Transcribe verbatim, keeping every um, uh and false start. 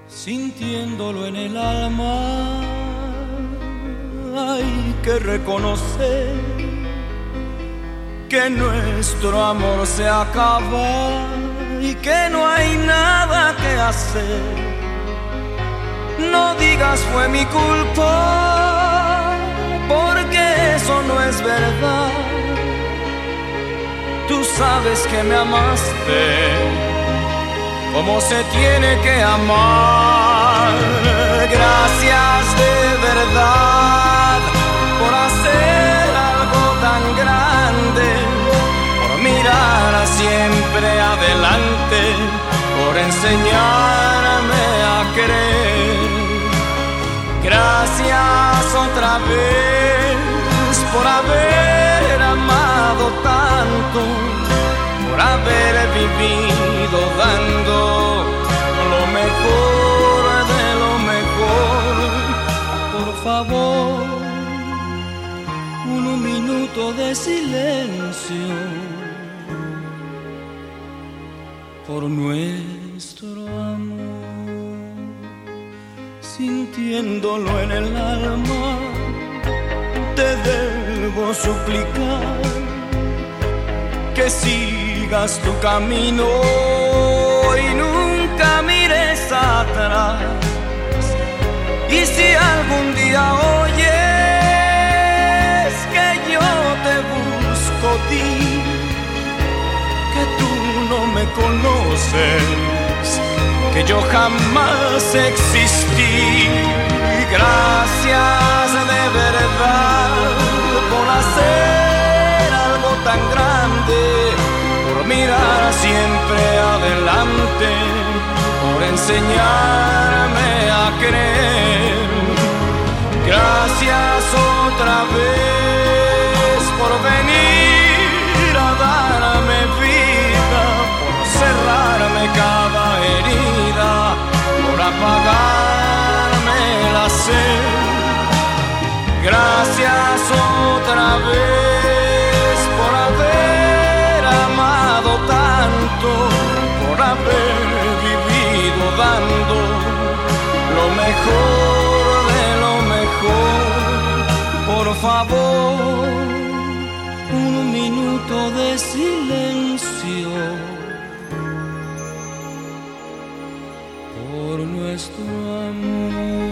sintiéndolo en el alma. Hay que reconocer que nuestro amor se acaba y que no hay nada que hacer. No digas fue mi culpa, porque eso no es verdad. Tú sabes que me amaste como se tiene que amar. Gracias de verdad por hacer algo tan grande, por mirar siempre adelante, por enseñarme a querer. Gracias otra vez por haber amado tanto, por haber vivido dando lo mejor de lo mejor. Por favor, un minuto de silencio por nuestro amor, sintiéndolo en el alma. Te debo suplicar que sigas tu camino y nunca mires atrás. Y si algún día oyes que yo te busco, di que tú no me conoces, que yo jamás existí. Gracias de verdad por hacer algo tan grande, por mirar siempre adelante, por enseñarme a creer. Gracias otra vez por venir a darme vida, por cerrarme cada herida, por apagarme la sed. Gracias otra vez por haber amado tanto, por haber vivido dando lo mejor de lo mejor. Por favor, un minuto de silencio por nuestro amor.